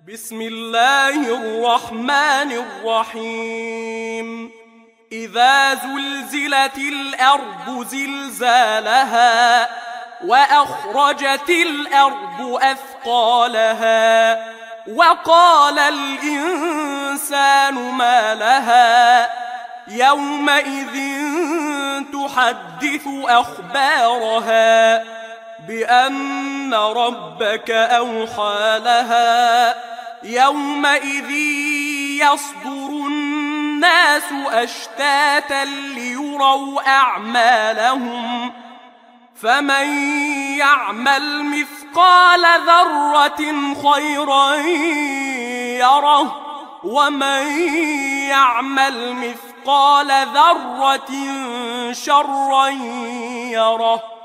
بسم الله الرحمن الرحيم. إذا زلزلت الأرض زلزالها وأخرجت الأرض أثقالها وقال الإنسان ما لها يومئذ تحدث أخبارها بأن ربك أوحى لها يومئذ يصدر الناس أشتاتا ليروا أعمالهم فمن يعمل مثقال ذرة خيرا يره ومن يعمل مثقال ذرة شرا يره.